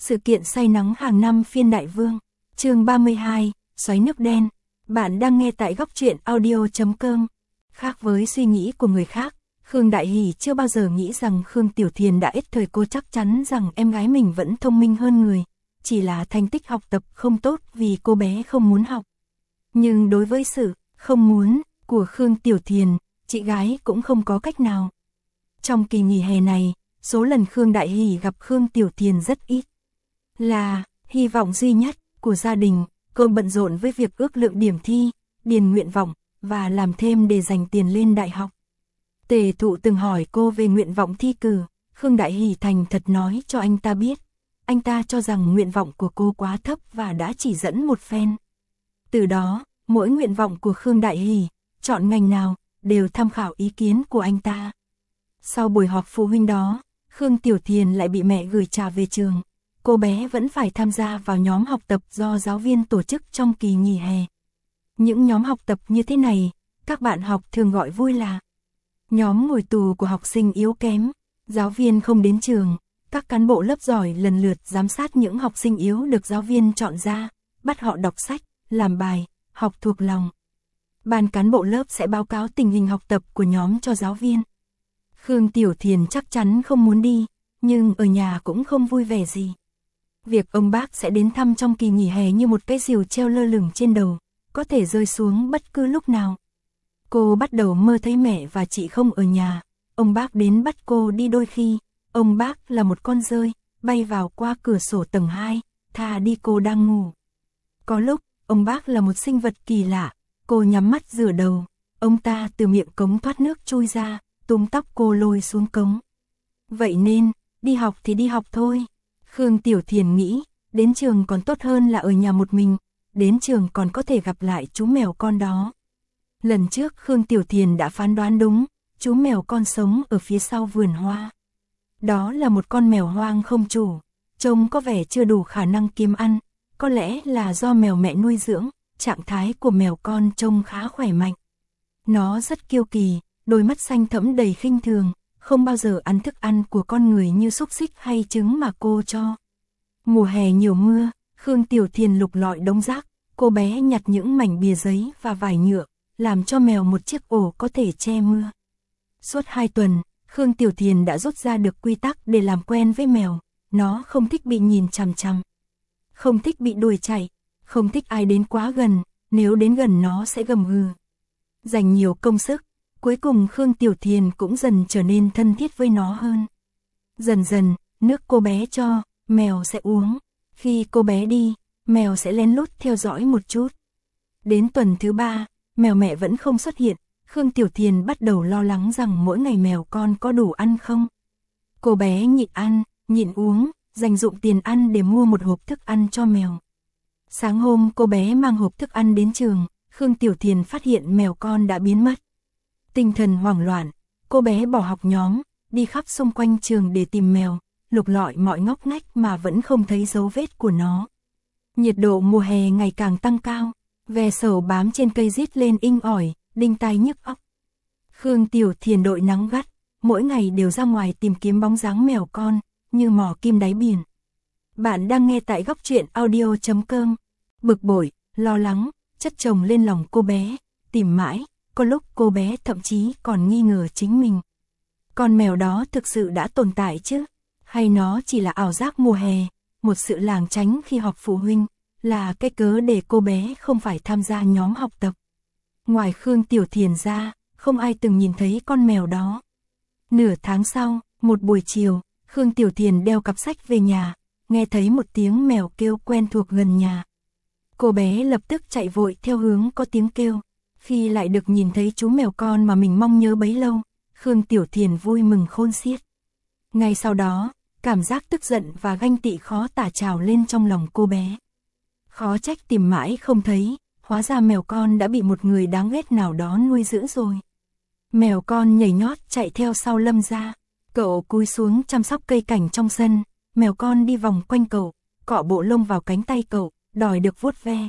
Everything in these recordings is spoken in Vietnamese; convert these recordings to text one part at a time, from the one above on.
Sự kiện say nắng hàng năm phiên Đại Vương, chương 32, xoáy nước đen. Bạn đang nghe tại góc truyện audio.com. Khác với suy nghĩ của người khác, Khương Đại Hỷ chưa bao giờ nghĩ rằng Khương Tiểu Thiền đã ít thời. Cô chắc chắn rằng em gái mình vẫn thông minh hơn người, chỉ là thành tích học tập không tốt vì cô bé không muốn học. Nhưng đối với sự không muốn của Khương Tiểu Thiền, chị gái cũng không có cách nào. Trong kỳ nghỉ hè này, số lần Khương Đại Hỷ gặp Khương Tiểu Thiền rất ít. Là hy vọng duy nhất của gia đình, cô bận rộn với việc ước lượng điểm thi, điền nguyện vọng và làm thêm để dành tiền lên đại học. Tề Thụ từng hỏi cô về nguyện vọng thi cử, Khương Đại Hỷ thành thật nói cho anh ta biết. Anh ta cho rằng nguyện vọng của cô quá thấp và đã chỉ dẫn một phen. Từ đó, mỗi nguyện vọng của Khương Đại Hỷ, chọn ngành nào, đều tham khảo ý kiến của anh ta. Sau buổi họp phụ huynh đó, Khương Tiểu Thiền lại bị mẹ gửi trả về trường. Cô bé vẫn phải tham gia vào nhóm học tập do giáo viên tổ chức trong kỳ nghỉ hè. Những nhóm học tập như thế này, các bạn học thường gọi vui là nhóm ngồi tù của học sinh yếu kém. Giáo viên không đến trường, các cán bộ lớp giỏi lần lượt giám sát những học sinh yếu được giáo viên chọn ra, bắt họ đọc sách, làm bài, học thuộc lòng. Ban cán bộ lớp sẽ báo cáo tình hình học tập của nhóm cho giáo viên. Khương Tiểu Thiền chắc chắn không muốn đi, nhưng ở nhà cũng không vui vẻ gì. Việc ông bác sẽ đến thăm trong kỳ nghỉ hè như một cái rìu treo lơ lửng trên đầu, có thể rơi xuống bất cứ lúc nào. Cô bắt đầu mơ thấy mẹ và chị không ở nhà, ông bác đến bắt cô đi đôi khi, ông bác là một con dơi, bay vào qua cửa sổ tầng 2, thà đi cô đang ngủ. Có lúc, ông bác là một sinh vật kỳ lạ, cô nhắm mắt rửa đầu, ông ta từ miệng cống thoát nước chui ra, túm tóc cô lôi xuống cống. Vậy nên, đi học thì đi học thôi. Khương Tiểu Thiền nghĩ, đến trường còn tốt hơn là ở nhà một mình, đến trường còn có thể gặp lại chú mèo con đó. Lần trước Khương Tiểu Thiền đã phán đoán đúng, chú mèo con sống ở phía sau vườn hoa. Đó là một con mèo hoang không chủ, trông có vẻ chưa đủ khả năng kiếm ăn, có lẽ là do mèo mẹ nuôi dưỡng, trạng thái của mèo con trông khá khỏe mạnh. Nó rất kiêu kỳ, đôi mắt xanh thẫm đầy khinh thường, không bao giờ ăn thức ăn của con người như xúc xích hay trứng mà cô cho. Mùa hè nhiều mưa, Khương Tiểu Thiền lục lọi đống rác, cô bé nhặt những mảnh bìa giấy và vải nhựa, làm cho mèo một chiếc ổ có thể che mưa. Suốt 2 tuần, Khương Tiểu Thiền đã rút ra được quy tắc để làm quen với mèo, nó không thích bị nhìn chằm chằm, không thích bị đuổi chạy, không thích ai đến quá gần, nếu đến gần nó sẽ gầm gừ. Dành nhiều công sức, cuối cùng Khương Tiểu Thiền cũng dần trở nên thân thiết với nó hơn. Dần dần, nước cô bé cho, mèo sẽ uống. Khi cô bé đi, mèo sẽ lén lút theo dõi một chút. Đến tuần thứ 3, mèo mẹ vẫn không xuất hiện. Khương Tiểu Thiền bắt đầu lo lắng rằng mỗi ngày mèo con có đủ ăn không. Cô bé nhịn ăn, nhịn uống, dành dụm tiền ăn để mua một hộp thức ăn cho mèo. Sáng hôm cô bé mang hộp thức ăn đến trường, Khương Tiểu Thiền phát hiện mèo con đã biến mất. Tinh thần hoảng loạn, cô bé bỏ học nhóm, đi khắp xung quanh trường để tìm mèo, lục lọi mọi ngóc ngách mà vẫn không thấy dấu vết của nó. Nhiệt độ mùa hè ngày càng tăng cao, ve sầu bám trên cây rít lên inh ỏi, đinh tai nhức óc. Khương Tiểu Thiền đội nắng gắt, mỗi ngày đều ra ngoài tìm kiếm bóng dáng mèo con, như mò kim đáy biển. Bạn đang nghe tại góc truyện audio.com. Bực bội, lo lắng, chất chồng lên lòng cô bé, tìm mãi, có lúc cô bé thậm chí còn nghi ngờ chính mình. Con mèo đó thực sự đã tồn tại chứ? Hay nó chỉ là ảo giác mùa hè, một sự lảng tránh khi họp phụ huynh, là cái cớ để cô bé không phải tham gia nhóm học tập. Ngoài Khương Tiểu Thiền ra, không ai từng nhìn thấy con mèo đó. Nửa tháng sau, một buổi chiều, Khương Tiểu Thiền đeo cặp sách về nhà, nghe thấy một tiếng mèo kêu quen thuộc gần nhà. Cô bé lập tức chạy vội theo hướng có tiếng kêu. Khi lại được nhìn thấy chú mèo con mà mình mong nhớ bấy lâu, Khương Tiểu Thiền vui mừng khôn xiết. Ngay sau đó, cảm giác tức giận và ganh tị khó tả trào lên trong lòng cô bé. Khó trách tìm mãi không thấy, hóa ra mèo con đã bị một người đáng ghét nào đó nuôi dưỡng rồi. Mèo con nhảy nhót chạy theo sau Lâm ra, cậu cúi xuống chăm sóc cây cảnh trong sân, mèo con đi vòng quanh cậu, cọ bộ lông vào cánh tay cậu, đòi được vuốt ve.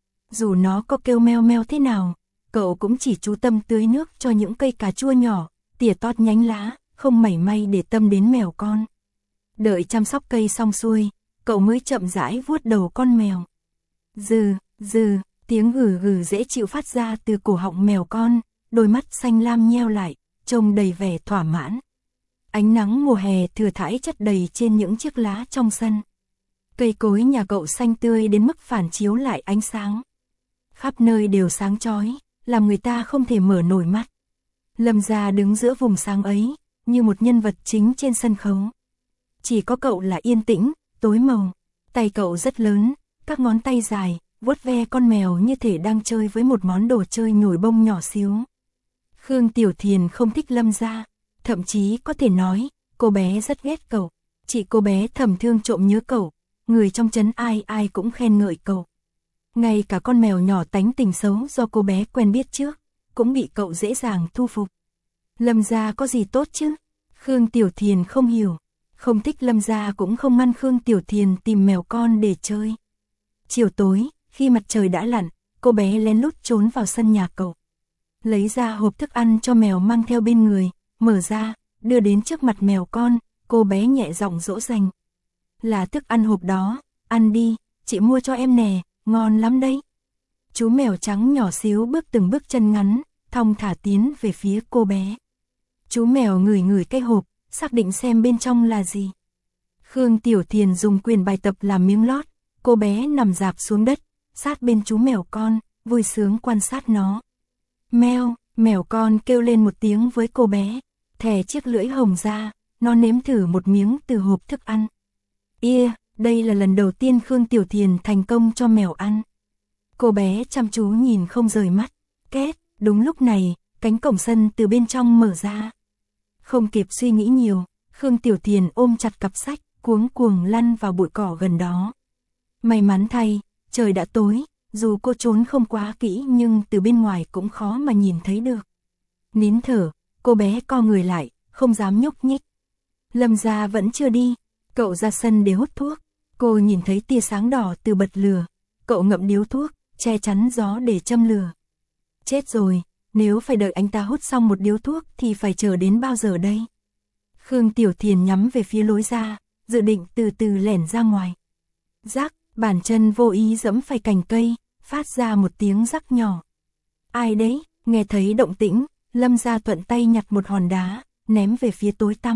Dù nó có kêu meo meo thế nào, cậu cũng chỉ chú tâm tưới nước cho những cây cà chua nhỏ, tỉa tót nhánh lá, không mảy may để tâm đến mèo con. Đợi chăm sóc cây xong xuôi, cậu mới chậm rãi vuốt đầu con mèo. Dừ, dừ, tiếng gừ gừ dễ chịu phát ra từ cổ họng mèo con, đôi mắt xanh lam nheo lại, trông đầy vẻ thỏa mãn. Ánh nắng mùa hè thừa thãi chất đầy trên những chiếc lá trong sân. Cây cối nhà cậu xanh tươi đến mức phản chiếu lại ánh sáng. Khắp nơi đều sáng chói, làm người ta không thể mở nổi mắt. Lâm Gia đứng giữa vùng sáng ấy, như một nhân vật chính trên sân khấu. Chỉ có cậu là yên tĩnh, tối màu. Tay cậu rất lớn, các ngón tay dài, vuốt ve con mèo như thể đang chơi với một món đồ chơi nhồi bông nhỏ xíu. Khương Tiểu Thiền không thích Lâm Gia, thậm chí có thể nói, cô bé rất ghét cậu. Chị cô bé thầm thương trộm nhớ cậu, người trong trấn ai ai cũng khen ngợi cậu. Ngay cả con mèo nhỏ tánh tình xấu do cô bé quen biết trước, cũng bị cậu dễ dàng thu phục. Lâm Gia có gì tốt chứ? Khương Tiểu Thiền không hiểu. Không thích Lâm Gia cũng không ngăn Khương Tiểu Thiền tìm mèo con để chơi. Chiều tối, khi mặt trời đã lặn, cô bé lén lút trốn vào sân nhà cậu. Lấy ra hộp thức ăn cho mèo mang theo bên người, mở ra, đưa đến trước mặt mèo con, cô bé nhẹ giọng dỗ dành. Là thức ăn hộp đó, ăn đi, chị mua cho em nè, ngon lắm đấy. Chú mèo trắng nhỏ xíu bước từng bước chân ngắn, thong thả tiến về phía cô bé. Chú mèo ngửi ngửi cái hộp, xác định xem bên trong là gì. Khương Tiểu Thiền dùng quyền bài tập làm miếng lót, cô bé nằm rạp xuống đất, sát bên chú mèo con, vui sướng quan sát nó. Mèo, mèo con kêu lên một tiếng với cô bé, thè chiếc lưỡi hồng ra, nó nếm thử một miếng từ hộp thức ăn. Đây là lần đầu tiên Khương Tiểu Thiền thành công cho mèo ăn. Cô bé chăm chú nhìn không rời mắt. Két, đúng lúc này, cánh cổng sân từ bên trong mở ra. Không kịp suy nghĩ nhiều, Khương Tiểu Thiền ôm chặt cặp sách, cuống cuồng lăn vào bụi cỏ gần đó. May mắn thay, trời đã tối, dù cô trốn không quá kỹ nhưng từ bên ngoài cũng khó mà nhìn thấy được. Nín thở, cô bé co người lại, không dám nhúc nhích. Lâm Gia vẫn chưa đi, cậu ra sân để hút thuốc. Cô nhìn thấy tia sáng đỏ từ bật lửa, cậu ngậm điếu thuốc, che chắn gió để châm lửa. Chết rồi, nếu phải đợi anh ta hút xong một điếu thuốc thì phải chờ đến bao giờ đây? Khương Tiểu Thiền nhắm về phía lối ra, dự định từ từ lẻn ra ngoài. Rắc, bàn chân vô ý giẫm phải cành cây, phát ra một tiếng rắc nhỏ. Ai đấy? Nghe thấy động tĩnh, Lâm Gia thuận tay nhặt một hòn đá, ném về phía tối tăm.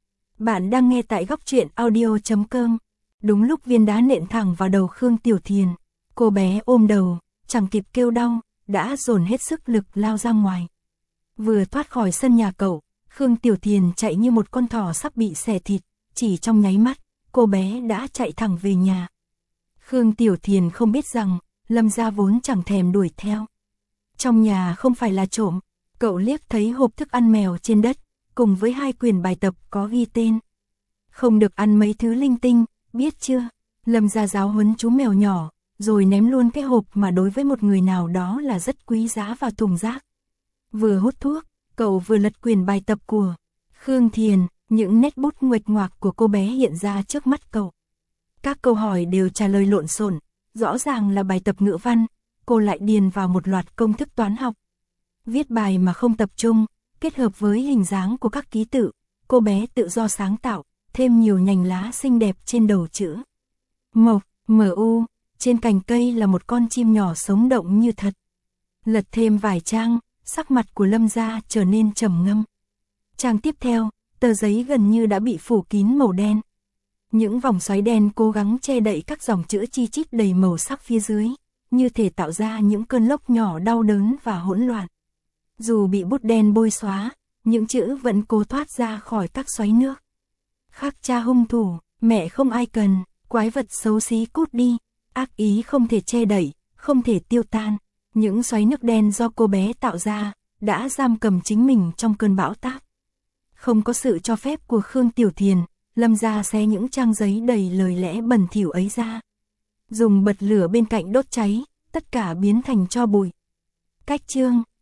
Bạn đang nghe tại góc truyện audio.com. Đúng lúc viên đá nện thẳng vào đầu Khương Tiểu Thiền, cô bé ôm đầu, chẳng kịp kêu đau, đã dồn hết sức lực lao ra ngoài. Vừa thoát khỏi sân nhà cậu, Khương Tiểu Thiền chạy như một con thỏ sắp bị xẻ thịt, chỉ trong nháy mắt, cô bé đã chạy thẳng về nhà. Khương Tiểu Thiền không biết rằng, Lâm Gia vốn chẳng thèm đuổi theo. Trong nhà không phải là trộm, cậu liếc thấy hộp thức ăn mèo trên đất, cùng với 2 quyển bài tập có ghi tên. Không được ăn mấy thứ linh tinh, biết chưa? Lâm Gia giáo huấn chú mèo nhỏ, rồi ném luôn cái hộp mà đối với một người nào đó là rất quý giá vào thùng rác. Vừa hút thuốc, cậu vừa lật quyển bài tập của Khương Thiền, những nét bút nguệch ngoạc của cô bé hiện ra trước mắt cậu. Các câu hỏi đều trả lời lộn xộn, rõ ràng là bài tập ngữ văn, cô lại điền vào một loạt công thức toán học. Viết bài mà không tập trung, kết hợp với hình dáng của các ký tự, cô bé tự do sáng tạo, thêm nhiều nhành lá xinh đẹp trên đầu chữ. Mộc, M-U, trên cành cây là một con chim nhỏ sống động như thật. Lật thêm vài trang, sắc mặt của Lâm Gia trở nên trầm ngâm. Trang tiếp theo, tờ giấy gần như đã bị phủ kín màu đen. Những vòng xoáy đen cố gắng che đậy các dòng chữ chi chít đầy màu sắc phía dưới, như thể tạo ra những cơn lốc nhỏ đau đớn và hỗn loạn. Dù bị bút đen bôi xóa, những chữ vẫn cố thoát ra khỏi các xoáy nước. Khắc cha hung thủ, mẹ không ai cần, quái vật xấu xí cút đi, ác ý không thể che đậy, không thể tiêu tan. Những xoáy nước đen do cô bé tạo ra, đã giam cầm chính mình trong cơn bão táp. Không có sự cho phép của Khương Tiểu Thiền, Lâm Gia xé những trang giấy đầy lời lẽ bẩn thỉu ấy ra. Dùng bật lửa bên cạnh đốt cháy, tất cả biến thành tro bụi. Cách chương